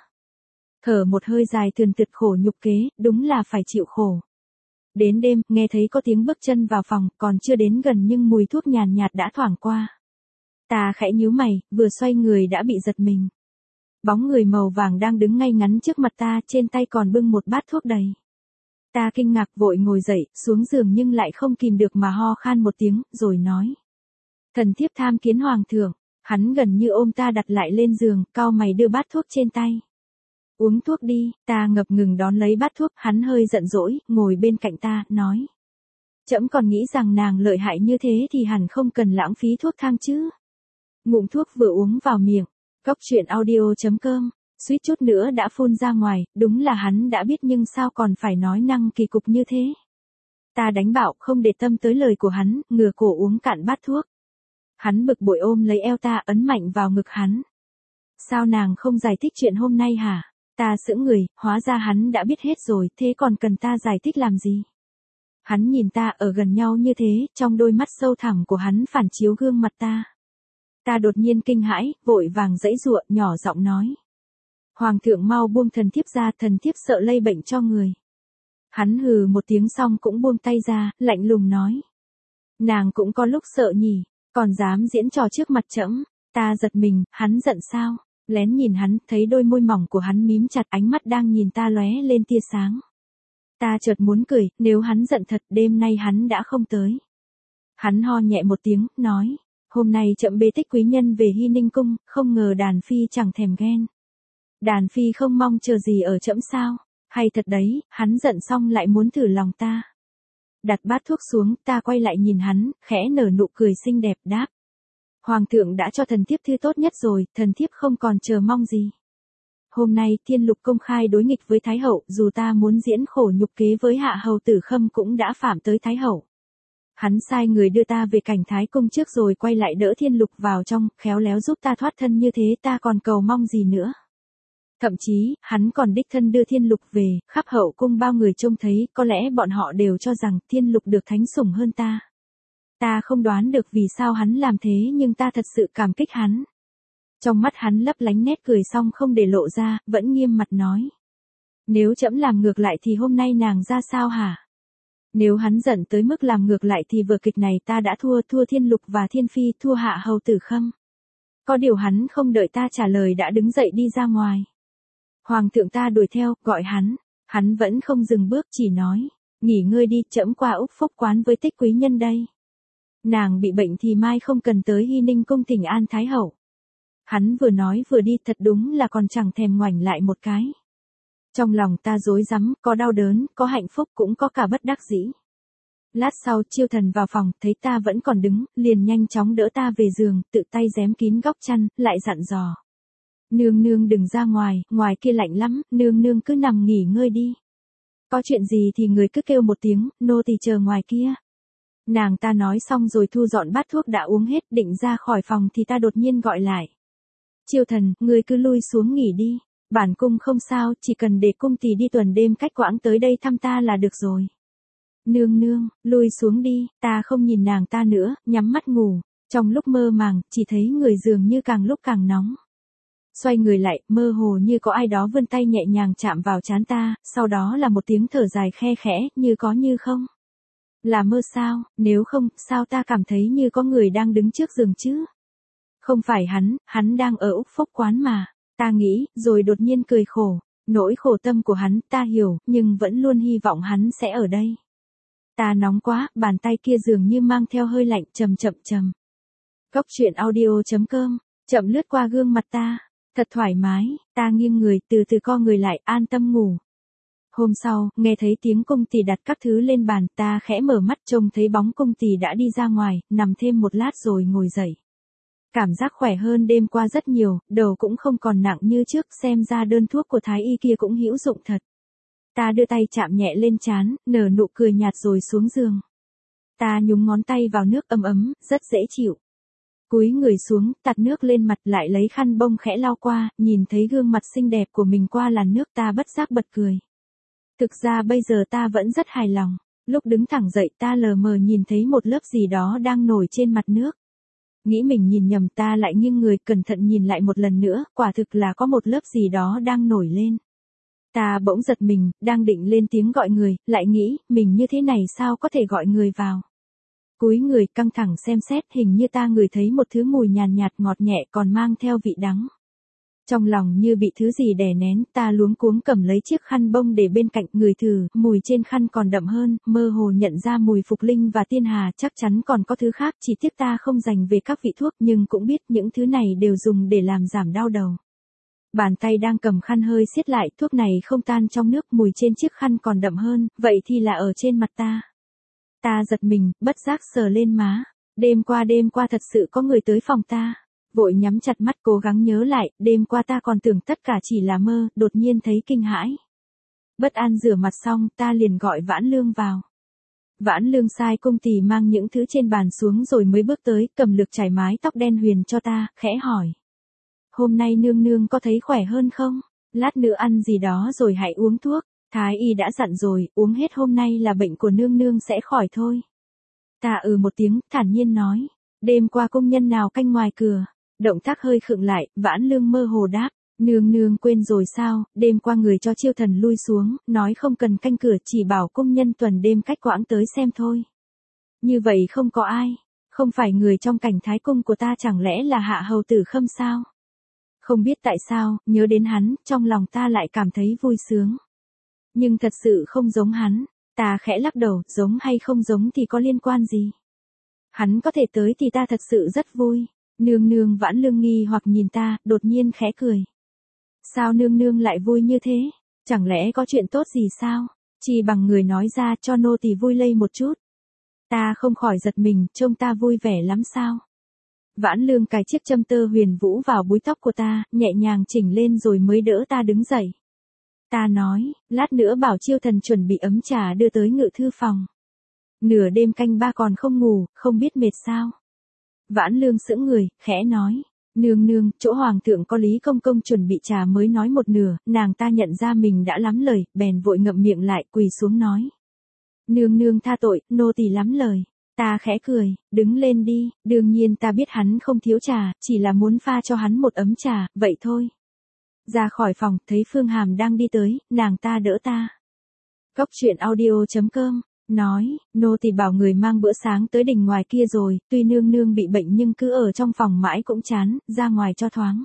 Thở một hơi dài thườn thượt khổ nhục kế, đúng là phải chịu khổ. Đến đêm, nghe thấy có tiếng bước chân vào phòng, còn chưa đến gần nhưng mùi thuốc nhàn nhạt đã thoảng qua. Ta khẽ nhíu mày, vừa xoay người đã bị giật mình. Bóng người màu vàng đang đứng ngay ngắn trước mặt ta, trên tay còn bưng một bát thuốc đầy. Ta kinh ngạc vội ngồi dậy, xuống giường nhưng lại không kìm được mà ho khan một tiếng, rồi nói. Thần thiếp tham kiến hoàng thượng, hắn gần như ôm ta đặt lại lên giường, cau mày đưa bát thuốc trên tay. Uống thuốc đi, ta ngập ngừng đón lấy bát thuốc, hắn hơi giận dỗi, ngồi bên cạnh ta, nói. Trẫm còn nghĩ rằng nàng lợi hại như thế thì hẳn không cần lãng phí thuốc thang chứ. Ngụm thuốc vừa uống vào miệng, Cóc truyện audio.com. Suýt chút nữa đã phun ra ngoài, đúng là hắn đã biết nhưng sao còn phải nói năng kỳ cục như thế. Ta đánh bạo không để tâm tới lời của hắn, ngửa cổ uống cạn bát thuốc. Hắn bực bội ôm lấy eo ta ấn mạnh vào ngực hắn. Sao nàng không giải thích chuyện hôm nay hả? Ta sững người, hóa ra hắn đã biết hết rồi, thế còn cần ta giải thích làm gì? Hắn nhìn ta ở gần nhau như thế, trong đôi mắt sâu thẳm của hắn phản chiếu gương mặt ta. Ta đột nhiên kinh hãi, vội vàng giãy giụa, nhỏ giọng nói. Hoàng thượng mau buông thần thiếp ra, thần thiếp sợ lây bệnh cho người. Hắn hừ một tiếng xong cũng buông tay ra, lạnh lùng nói. Nàng cũng có lúc sợ nhỉ, còn dám diễn trò trước mặt trẫm. Ta giật mình, hắn giận sao? Lén nhìn hắn, thấy đôi môi mỏng của hắn mím chặt, ánh mắt đang nhìn ta lóe lên tia sáng. Ta chợt muốn cười, nếu hắn giận thật, đêm nay hắn đã không tới. Hắn ho nhẹ một tiếng, nói. Hôm nay trẫm bê Tích quý nhân về Hy Ninh Cung, không ngờ đàn phi chẳng thèm ghen. Đàn phi không mong chờ gì ở trẫm sao? Hay thật đấy, hắn giận xong lại muốn thử lòng ta. Đặt bát thuốc xuống, ta quay lại nhìn hắn, khẽ nở nụ cười xinh đẹp đáp. Hoàng thượng đã cho thần thiếp thư tốt nhất rồi, thần thiếp không còn chờ mong gì. Hôm nay Thiên Lục công khai đối nghịch với Thái hậu, dù ta muốn diễn khổ nhục kế với hạ hầu Tử Khâm cũng đã phạm tới Thái hậu. Hắn sai người đưa ta về cảnh Thái cung trước rồi quay lại đỡ Thiên Lục vào trong, khéo léo giúp ta thoát thân như thế, ta còn cầu mong gì nữa. Thậm chí, hắn còn đích thân đưa Thiên Lục về, khắp hậu cung bao người trông thấy, có lẽ bọn họ đều cho rằng Thiên Lục được thánh sủng hơn ta. Ta không đoán được vì sao hắn làm thế, nhưng ta thật sự cảm kích hắn. Trong mắt hắn lấp lánh nét cười xong không để lộ ra, vẫn nghiêm mặt nói. Nếu trẫm làm ngược lại thì hôm nay nàng ra sao hả? Nếu hắn giận tới mức làm ngược lại thì vở kịch này ta đã thua Thiên Lục và Thiên Phi, thua hạ hầu Tử Khâm. Có điều hắn không đợi ta trả lời đã đứng dậy đi ra ngoài. Hoàng thượng ta đuổi theo, gọi hắn vẫn không dừng bước chỉ nói, nghỉ ngơi đi, trẫm qua Úc Phúc quán với Tích quý nhân đây. Nàng bị bệnh thì mai không cần tới Hy Ninh cung thỉnh an Thái hậu. Hắn vừa nói vừa đi, thật đúng là còn chẳng thèm ngoảnh lại một cái. Trong lòng ta rối rắm, có đau đớn, có hạnh phúc cũng có cả bất đắc dĩ. Lát sau Chiêu Thần vào phòng, thấy ta vẫn còn đứng, liền nhanh chóng đỡ ta về giường, tự tay giếm kín góc chăn, lại dặn dò. Nương nương đừng ra ngoài, ngoài kia lạnh lắm, nương nương cứ nằm nghỉ ngơi đi. Có chuyện gì thì người cứ kêu một tiếng, nô tỳ chờ ngoài kia. Nàng ta nói xong rồi thu dọn bát thuốc đã uống hết, định ra khỏi phòng thì ta đột nhiên gọi lại. Chiêu Thần, người cứ lui xuống nghỉ đi. Bản cung không sao, chỉ cần để cung tỳ đi tuần đêm cách quãng tới đây thăm ta là được rồi. Nương nương, lui xuống đi, ta không nhìn nàng ta nữa, nhắm mắt ngủ. Trong lúc mơ màng, chỉ thấy người dường như càng lúc càng nóng. Xoay người lại, mơ hồ như có ai đó vươn tay nhẹ nhàng chạm vào trán ta, sau đó là một tiếng thở dài khe khẽ, như có như không. Là mơ sao, nếu không, sao ta cảm thấy như có người đang đứng trước giường chứ? Không phải hắn đang ở Úc Phúc quán mà. Ta nghĩ, rồi đột nhiên cười khổ. Nỗi khổ tâm của hắn, ta hiểu, nhưng vẫn luôn hy vọng hắn sẽ ở đây. Ta nóng quá, bàn tay kia dường như mang theo hơi lạnh, chậm. Góc truyện audio.com, chậm lướt qua gương mặt ta. Thật thoải mái, ta nghiêng người, từ từ co người lại, an tâm ngủ. Hôm sau, nghe thấy tiếng cung tỳ đặt các thứ lên bàn, ta khẽ mở mắt trông thấy bóng cung tỳ đã đi ra ngoài, nằm thêm một lát rồi ngồi dậy. Cảm giác khỏe hơn đêm qua rất nhiều, đầu cũng không còn nặng như trước, xem ra đơn thuốc của thái y kia cũng hữu dụng thật. Ta đưa tay chạm nhẹ lên trán, nở nụ cười nhạt rồi xuống giường. Ta nhúng ngón tay vào nước ấm ấm, rất dễ chịu. Cúi người xuống, tạt nước lên mặt, lại lấy khăn bông khẽ lau qua, nhìn thấy gương mặt xinh đẹp của mình qua làn nước, ta bất giác bật cười. Thực ra bây giờ ta vẫn rất hài lòng. Lúc đứng thẳng dậy ta lờ mờ nhìn thấy một lớp gì đó đang nổi trên mặt nước. Nghĩ mình nhìn nhầm, ta lại nghiêng người cẩn thận nhìn lại một lần nữa, quả thực là có một lớp gì đó đang nổi lên. Ta bỗng giật mình, đang định lên tiếng gọi người, lại nghĩ, mình như thế này sao có thể gọi người vào. Cúi người căng thẳng xem xét, hình như ta ngửi thấy một thứ mùi nhàn nhạt ngọt nhẹ còn mang theo vị đắng. Trong lòng như bị thứ gì đè nén, ta luống cuống cầm lấy chiếc khăn bông để bên cạnh, ngửi thử, mùi trên khăn còn đậm hơn, mơ hồ nhận ra mùi Phục Linh và Tiên Hà, chắc chắn còn có thứ khác, chỉ tiếc ta không dành về các vị thuốc, nhưng cũng biết những thứ này đều dùng để làm giảm đau đầu. Bàn tay đang cầm khăn hơi siết lại, thuốc này không tan trong nước, mùi trên chiếc khăn còn đậm hơn, vậy thì là ở trên mặt ta. Ta giật mình, bất giác sờ lên má. Đêm qua thật sự có người tới phòng ta. Vội nhắm chặt mắt cố gắng nhớ lại, đêm qua ta còn tưởng tất cả chỉ là mơ, đột nhiên thấy kinh hãi. Bất an rửa mặt xong, ta liền gọi Vãn Lương vào. Vãn Lương sai cung tỳ mang những thứ trên bàn xuống rồi mới bước tới, cầm lược chải mái tóc đen huyền cho ta, khẽ hỏi. Hôm nay nương nương có thấy khỏe hơn không? Lát nữa ăn gì đó rồi hãy uống thuốc. Thái y đã dặn rồi, uống hết hôm nay là bệnh của nương nương sẽ khỏi thôi. Ta một tiếng, thản nhiên nói. Đêm qua công nhân nào canh ngoài cửa? Động tác hơi khựng lại, Vãn Lương mơ hồ đáp. Nương nương quên rồi sao, đêm qua người cho Chiêu Thần lui xuống, nói không cần canh cửa, chỉ bảo công nhân tuần đêm cách quãng tới xem thôi. Như vậy không có ai, không phải người trong cảnh thái cung của ta, chẳng lẽ là Hạ hầu Tử Khâm sao? Không biết tại sao, nhớ đến hắn, trong lòng ta lại cảm thấy vui sướng. Nhưng thật sự không giống hắn, ta khẽ lắc đầu, giống hay không giống thì có liên quan gì. Hắn có thể tới thì ta thật sự rất vui. Nương nương. Vãn Lương nghi hoặc nhìn ta, đột nhiên khẽ cười. Sao nương nương lại vui như thế? Chẳng lẽ có chuyện tốt gì sao? Chỉ bằng người nói ra cho nô tỳ vui lây một chút. Ta không khỏi giật mình, trông ta vui vẻ lắm sao? Vãn Lương cài chiếc châm tơ huyền vũ vào búi tóc của ta, nhẹ nhàng chỉnh lên rồi mới đỡ ta đứng dậy. Ta nói, lát nữa bảo Chiêu Thần chuẩn bị ấm trà đưa tới ngự thư phòng. Nửa đêm canh ba còn không ngủ, không biết mệt sao. Vãn Lương sững người, khẽ nói. Nương nương, chỗ hoàng thượng có Lý Công Công chuẩn bị trà mới nói một nửa, nàng ta nhận ra mình đã lắm lời, bèn vội ngậm miệng lại, quỳ xuống nói. Nương nương tha tội, nô tỳ lắm lời. Ta khẽ cười, đứng lên đi, đương nhiên ta biết hắn không thiếu trà, chỉ là muốn pha cho hắn một ấm trà, vậy thôi. Ra khỏi phòng, thấy Phương Hàm đang đi tới, nàng ta đỡ ta. Cóc truyện audio.com nói, nô tỳ bảo người mang bữa sáng tới đình ngoài kia rồi, tuy nương nương bị bệnh nhưng cứ ở trong phòng mãi cũng chán, ra ngoài cho thoáng.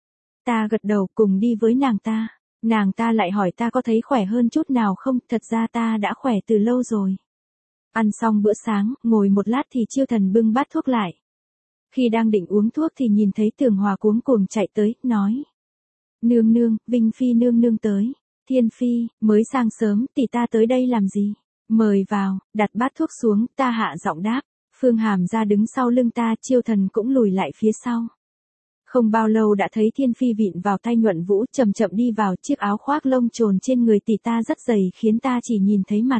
Ta gật đầu cùng đi với nàng ta. Nàng ta lại hỏi ta có thấy khỏe hơn chút nào không, thật ra ta đã khỏe từ lâu rồi. Ăn xong bữa sáng, ngồi một lát thì Chiêu Thần bưng bát thuốc lại. Khi đang định uống thuốc thì nhìn thấy Tường Hòa cuống cuồng chạy tới, nói. Nương nương, Vinh Phi nương nương tới. Thiên Phi, mới sáng sớm, tỷ ta tới đây làm gì? Mời vào, đặt bát thuốc xuống, ta hạ giọng đáp. Phương Hàm ra đứng sau lưng ta, Chiêu Thần cũng lùi lại phía sau. Không bao lâu đã thấy Thiên Phi vịn vào tay Nhuận Vũ, chậm chậm đi vào, chiếc áo khoác lông trồn trên người tỷ ta rất dày khiến ta chỉ nhìn thấy mặt.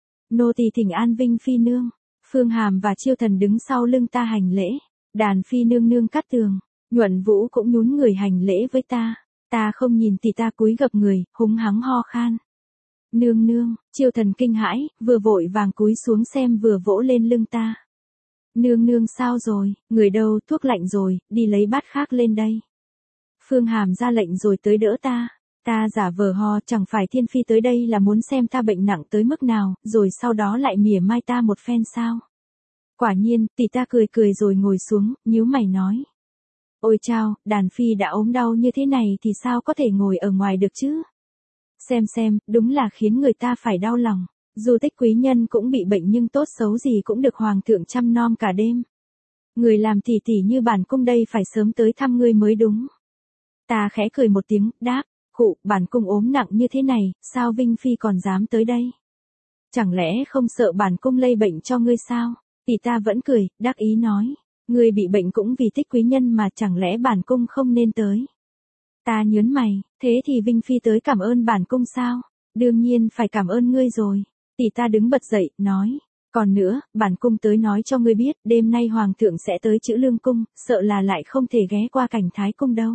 Nô tỳ thỉnh an Vinh Phi nương. Phương Hàm và Chiêu Thần đứng sau lưng ta hành lễ. Đàn Phi nương nương cát tường. Nhuận Vũ cũng nhún người hành lễ với ta. Ta không nhìn tỷ ta cúi gập người, húng hắng ho khan. Nương nương, Chiêu Thần kinh hãi, vừa vội vàng cúi xuống xem vừa vỗ lên lưng ta. Nương nương sao rồi, người đâu, thuốc lạnh rồi, đi lấy bát khác lên đây. Phương Hàm ra lệnh rồi tới đỡ ta. Ta giả vờ ho, chẳng phải Thiên Phi tới đây là muốn xem ta bệnh nặng tới mức nào, rồi sau đó lại mỉa mai ta một phen sao. Quả nhiên, tỷ ta cười cười rồi ngồi xuống, nhíu mày nói. Ôi chao, đàn Phi đã ốm đau như thế này thì sao có thể ngồi ở ngoài được chứ? Xem, đúng là khiến người ta phải đau lòng. Dù Tích quý nhân cũng bị bệnh nhưng tốt xấu gì cũng được hoàng thượng chăm nom cả đêm. Người làm tỷ tỷ như bản cung đây phải sớm tới thăm ngươi mới đúng. Ta khẽ cười một tiếng, đáp, khụ, bản cung ốm nặng như thế này, sao Vinh Phi còn dám tới đây? Chẳng lẽ không sợ bản cung lây bệnh cho ngươi sao? Tỷ ta vẫn cười, đắc ý nói, ngươi bị bệnh cũng vì Tích quý nhân mà chẳng lẽ bản cung không nên tới? Ta nhớn mày, thế thì Vinh Phi tới cảm ơn bản cung sao? Đương nhiên phải cảm ơn ngươi rồi. Tỷ ta đứng bật dậy, nói, còn nữa, bản cung tới nói cho ngươi biết, đêm nay hoàng thượng sẽ tới Chữ Lương cung, sợ là lại không thể ghé qua Cảnh Thái cung đâu.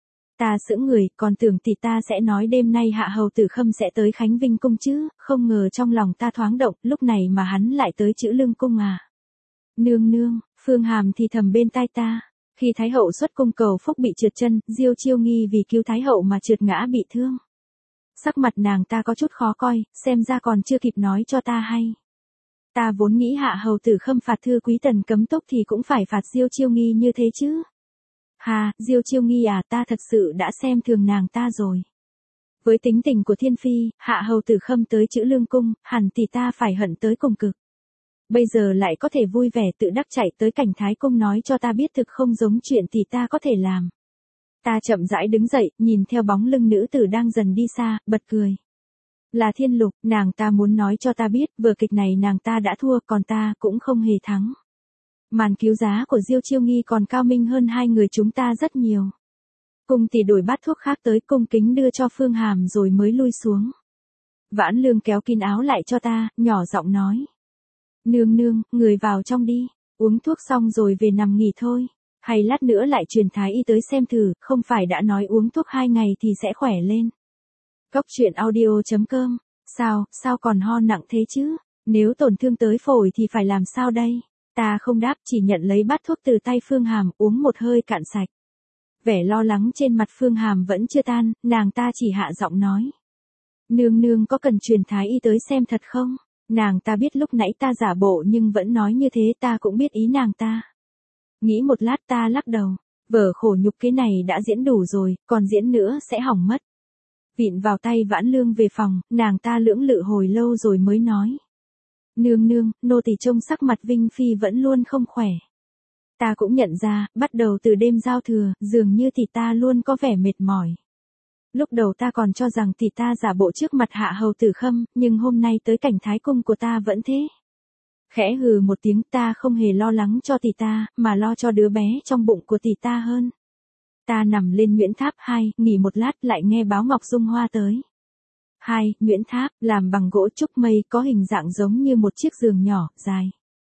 Ta sững người, còn tưởng tỷ ta sẽ nói đêm nay Hạ Hầu Tử Khâm sẽ tới Khánh Vinh cung chứ, không ngờ trong lòng ta thoáng động, lúc này mà hắn lại tới Chữ Lương cung à. Nương nương, Phương Hàm thì thầm bên tai ta. Khi Thái hậu xuất cung cầu phúc bị trượt chân, Diêu Chiêu Nghi vì cứu Thái hậu mà trượt ngã bị thương. Sắc mặt nàng ta có chút khó coi, xem ra còn chưa kịp nói cho ta hay. Ta vốn nghĩ Hạ Hầu Tử Khâm phạt Thư Quý Tần cấm túc thì cũng phải phạt Diêu Chiêu Nghi như thế chứ. Hà, Diêu Chiêu Nghi à, ta thật sự đã xem thường nàng ta rồi. Với tính tình của Thiên Phi, Hạ Hầu Tử Khâm tới Chữ Lương cung, hẳn thì ta phải hận tới cùng cực. Bây giờ lại có thể vui vẻ tự đắc chạy tới Cảnh Thái cung nói cho ta biết thực không giống chuyện thì ta có thể làm. Ta chậm rãi đứng dậy, nhìn theo bóng lưng nữ tử đang dần đi xa, bật cười. Là Thiên Lục, nàng ta muốn nói cho ta biết, vở kịch này nàng ta đã thua, còn ta cũng không hề thắng. Màn cứu giá của Diêu Chiêu Nghi còn cao minh hơn hai người chúng ta rất nhiều. Cung tỷ đổi bát thuốc khác tới, cung kính đưa cho Phương Hàm rồi mới lui xuống. Vãn Lương kéo kín áo lại cho ta, nhỏ giọng nói. Nương nương, người vào trong đi, uống thuốc xong rồi về nằm nghỉ thôi. Hay lát nữa lại truyền thái y tới xem thử, không phải đã nói uống thuốc 2 ngày thì sẽ khỏe lên. Cóc truyện audio.com, sao còn ho nặng thế chứ? Nếu tổn thương tới phổi thì phải làm sao đây? Ta không đáp, chỉ nhận lấy bát thuốc từ tay Phương Hàm, uống một hơi cạn sạch. Vẻ lo lắng trên mặt Phương Hàm vẫn chưa tan, nàng ta chỉ hạ giọng nói. Nương nương có cần truyền thái y tới xem thật không? Nàng ta biết lúc nãy ta giả bộ nhưng vẫn nói như thế, ta cũng biết ý nàng ta. Nghĩ một lát ta lắc đầu, vở khổ nhục cái này đã diễn đủ rồi, còn diễn nữa sẽ hỏng mất. Vịn vào tay Vãn Lương về phòng, nàng ta lưỡng lự hồi lâu rồi mới nói. Nương nương, nô tỳ trông sắc mặt Vinh Phi vẫn luôn không khỏe. Ta cũng nhận ra, bắt đầu từ đêm giao thừa, dường như tỷ ta luôn có vẻ mệt mỏi. Lúc đầu ta còn cho rằng tỷ ta giả bộ trước mặt Hạ Hầu Tử Khâm, nhưng hôm nay tới Cảnh Thái cung của ta vẫn thế. Khẽ hừ một tiếng, ta không hề lo lắng cho tỷ ta, mà lo cho đứa bé trong bụng của tỷ ta hơn. Ta nằm lên Nguyễn Tháp 2, nghỉ một lát lại nghe báo Ngọc Dung Hoa tới. 2. Nguyễn Tháp, làm bằng gỗ trúc mây, có hình dạng giống như một chiếc giường nhỏ, dài.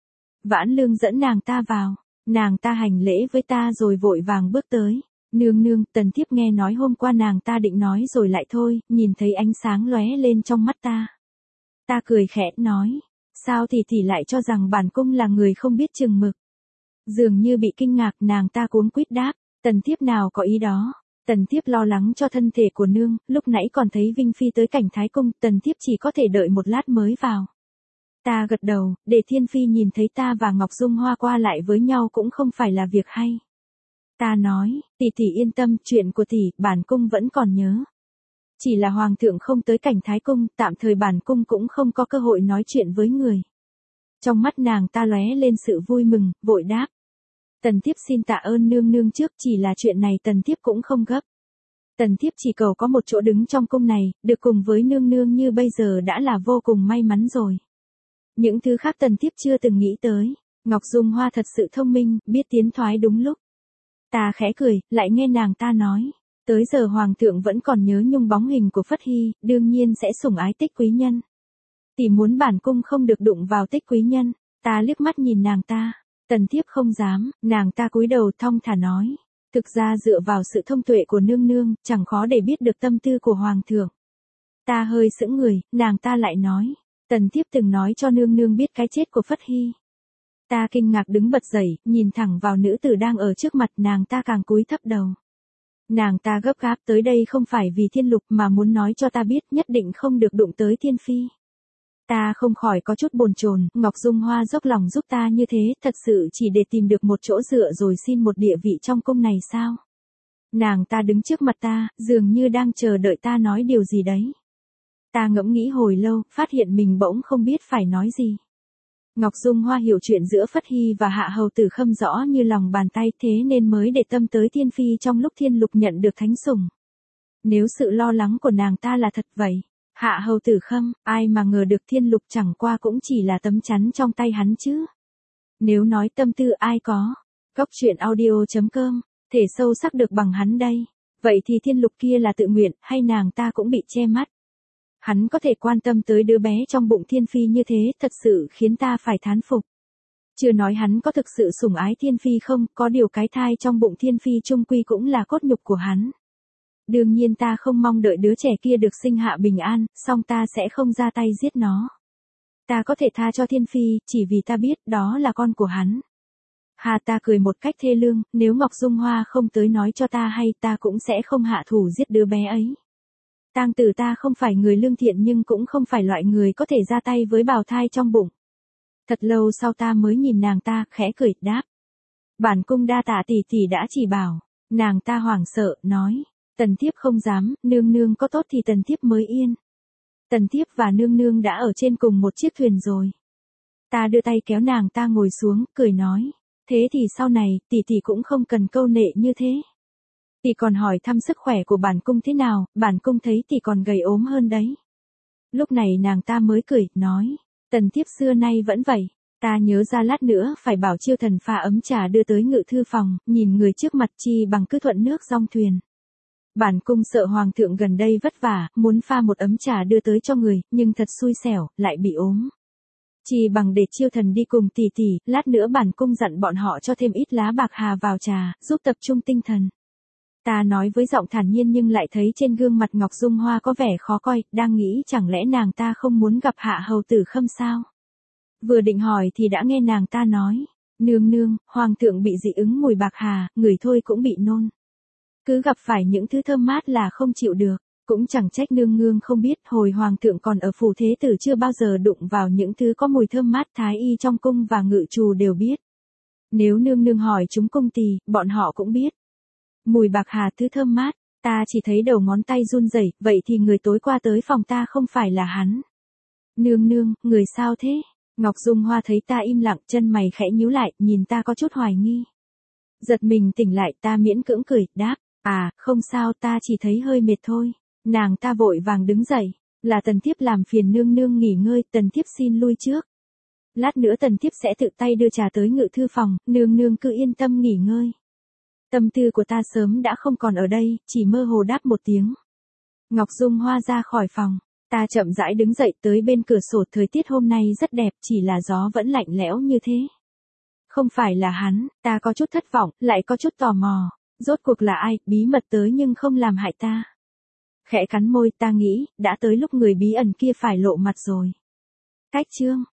Vãn Lương dẫn nàng ta vào. Nàng ta hành lễ với ta rồi vội vàng bước tới. Nương nương, Tần Thiếp nghe nói hôm qua nàng ta định nói rồi lại thôi, nhìn thấy ánh sáng lóe lên trong mắt ta. Ta cười khẽ, nói, sao tỷ lại cho rằng bản cung là người không biết chừng mực. Dường như bị kinh ngạc, nàng ta cuống quýt đáp, Tần Thiếp nào có ý đó. Tần Thiếp lo lắng cho thân thể của nương, lúc nãy còn thấy Vinh Phi tới cảnh Thái Cung, Tần Thiếp chỉ có thể đợi một lát mới vào. Ta gật đầu, để Thiên Phi nhìn thấy ta và Ngọc Dung Hoa qua lại với nhau cũng không phải là việc hay. Ta nói, tỷ yên tâm, chuyện của tỷ, bản cung vẫn còn nhớ. Chỉ là Hoàng thượng không tới cảnh Thái Cung, tạm thời bản cung cũng không có cơ hội nói chuyện với người. Trong mắt nàng ta lóe lên sự vui mừng, vội đáp. Tần Thiếp xin tạ ơn nương nương trước, chỉ là chuyện này Tần Thiếp cũng không gấp. Tần Thiếp chỉ cầu có một chỗ đứng trong cung này, được cùng với nương nương như bây giờ đã là vô cùng may mắn rồi. Những thứ khác Tần Thiếp chưa từng nghĩ tới. Ngọc Dung Hoa thật sự thông minh, biết tiến thoái đúng lúc. Ta khẽ cười, lại nghe nàng ta nói. Tới giờ Hoàng thượng vẫn còn nhớ nhung bóng hình của Phất Hy, đương nhiên sẽ sủng ái Tích quý nhân. Tỷ muốn bản cung không được đụng vào Tích quý nhân. Ta liếc mắt nhìn nàng ta. Tần Thiếp không dám, nàng ta cúi đầu thong thả nói. Thực ra dựa vào sự thông tuệ của nương nương, chẳng khó để biết được tâm tư của Hoàng thượng. Ta hơi sững người, nàng ta lại nói. Tần Thiếp từng nói cho nương nương biết cái chết của Phất Hy. Ta kinh ngạc đứng bật dậy, nhìn thẳng vào nữ tử đang ở trước mặt, nàng ta càng cúi thấp đầu. Nàng ta gấp gáp tới đây không phải vì Thiên Lục mà muốn nói cho ta biết nhất định không được đụng tới Thiên Phi. Ta không khỏi có chút bồn chồn, Ngọc Dung Hoa dốc lòng giúp ta như thế, thật sự chỉ để tìm được một chỗ dựa rồi xin một địa vị trong cung này sao? Nàng ta đứng trước mặt ta, dường như đang chờ đợi ta nói điều gì đấy. Ta ngẫm nghĩ hồi lâu, phát hiện mình bỗng không biết phải nói gì. Ngọc Dung Hoa hiểu chuyện giữa Phất Hy và Hạ Hầu Tử Khâm rõ như lòng bàn tay, thế nên mới để tâm tới Thiên Phi trong lúc Thiên Lục nhận được thánh sủng. Nếu sự lo lắng của nàng ta là thật vậy, Hạ Hầu Tử Khâm, ai mà ngờ được Thiên Lục chẳng qua cũng chỉ là tấm chắn trong tay hắn chứ. Nếu nói tâm tư ai có, Góc truyện audio.com, thể sâu sắc được bằng hắn đây. Vậy thì Thiên Lục kia là tự nguyện, hay nàng ta cũng bị che mắt? Hắn có thể quan tâm tới đứa bé trong bụng Thiên Phi như thế, thật sự khiến ta phải thán phục. Chưa nói hắn có thực sự sủng ái Thiên Phi không, có điều cái thai trong bụng Thiên Phi chung quy cũng là cốt nhục của hắn. Đương nhiên ta không mong đợi đứa trẻ kia được sinh hạ bình an, song ta sẽ không ra tay giết nó. Ta có thể tha cho Thiên Phi, chỉ vì ta biết đó là con của hắn. Hà, ta cười một cách thê lương, nếu Ngọc Dung Hoa không tới nói cho ta hay, ta cũng sẽ không hạ thủ giết đứa bé ấy. Tang Tử ta không phải người lương thiện nhưng cũng không phải loại người có thể ra tay với bào thai trong bụng. Thật lâu sau ta mới nhìn nàng ta, khẽ cười, đáp. Bản cung đa tạ tỷ đã chỉ bảo. Nàng ta hoảng sợ, nói. Tần Thiếp không dám, nương nương có tốt thì Tần Thiếp mới yên. Tần Thiếp và nương nương đã ở trên cùng một chiếc thuyền rồi. Ta đưa tay kéo nàng ta ngồi xuống, cười nói. Thế thì sau này, tỷ cũng không cần câu nệ như thế. Tỷ còn hỏi thăm sức khỏe của bản cung thế nào, bản cung thấy tỷ còn gầy ốm hơn đấy. Lúc này nàng ta mới cười, nói. Tần Thiếp xưa nay vẫn vậy. Ta nhớ ra lát nữa phải bảo Chiêu Thần pha ấm trà đưa tới ngự thư phòng, nhìn người trước mặt chi bằng cứ thuận nước dong thuyền. Bản cung sợ Hoàng thượng gần đây vất vả, muốn pha một ấm trà đưa tới cho người, nhưng thật xui xẻo, lại bị ốm. Chỉ bằng để Chiêu Thần đi cùng tỷ, lát nữa bản cung dặn bọn họ cho thêm ít lá bạc hà vào trà, giúp tập trung tinh thần. Ta nói với giọng thản nhiên nhưng lại thấy trên gương mặt Ngọc Dung Hoa có vẻ khó coi, đang nghĩ chẳng lẽ nàng ta không muốn gặp Hạ Hầu Tử Khâm sao? Vừa định hỏi thì đã nghe nàng ta nói. Nương nương, Hoàng thượng bị dị ứng mùi bạc hà, người thôi cũng bị nôn. Cứ gặp phải những thứ thơm mát là không chịu được. Cũng chẳng trách nương nương không biết, hồi Hoàng thượng còn ở phủ thế tử chưa bao giờ đụng vào những thứ có mùi thơm mát, thái y trong cung và ngự trù đều biết. Nếu nương nương hỏi chúng cung tỳ, bọn họ cũng biết. Mùi bạc hà thứ thơm mát, ta chỉ thấy đầu ngón tay run rẩy, vậy thì người tối qua tới phòng ta không phải là hắn. Nương nương, người sao thế? Ngọc Dung Hoa thấy ta im lặng, chân mày khẽ nhíu lại, nhìn ta có chút hoài nghi. Giật mình tỉnh lại, ta miễn cưỡng cười, đáp, không sao, ta chỉ thấy hơi mệt thôi. Nàng ta vội vàng đứng dậy, là Tần Thiếp làm phiền nương nương nghỉ ngơi, Tần Thiếp xin lui trước. Lát nữa tần thiếp sẽ tự tay đưa trà tới ngự thư phòng, nương nương cứ yên tâm nghỉ ngơi. Tâm tư của ta sớm đã không còn ở đây, chỉ mơ hồ đáp một tiếng. Ngọc Dung Hoa ra khỏi phòng. Ta chậm rãi đứng dậy tới bên cửa sổ, thời tiết hôm nay rất đẹp, chỉ là gió vẫn lạnh lẽo như thế. Không phải là hắn, ta có chút thất vọng, lại có chút tò mò. Rốt cuộc là ai, bí mật tới nhưng không làm hại ta. Khẽ cắn môi, ta nghĩ, đã tới lúc người bí ẩn kia phải lộ mặt rồi. Cách chương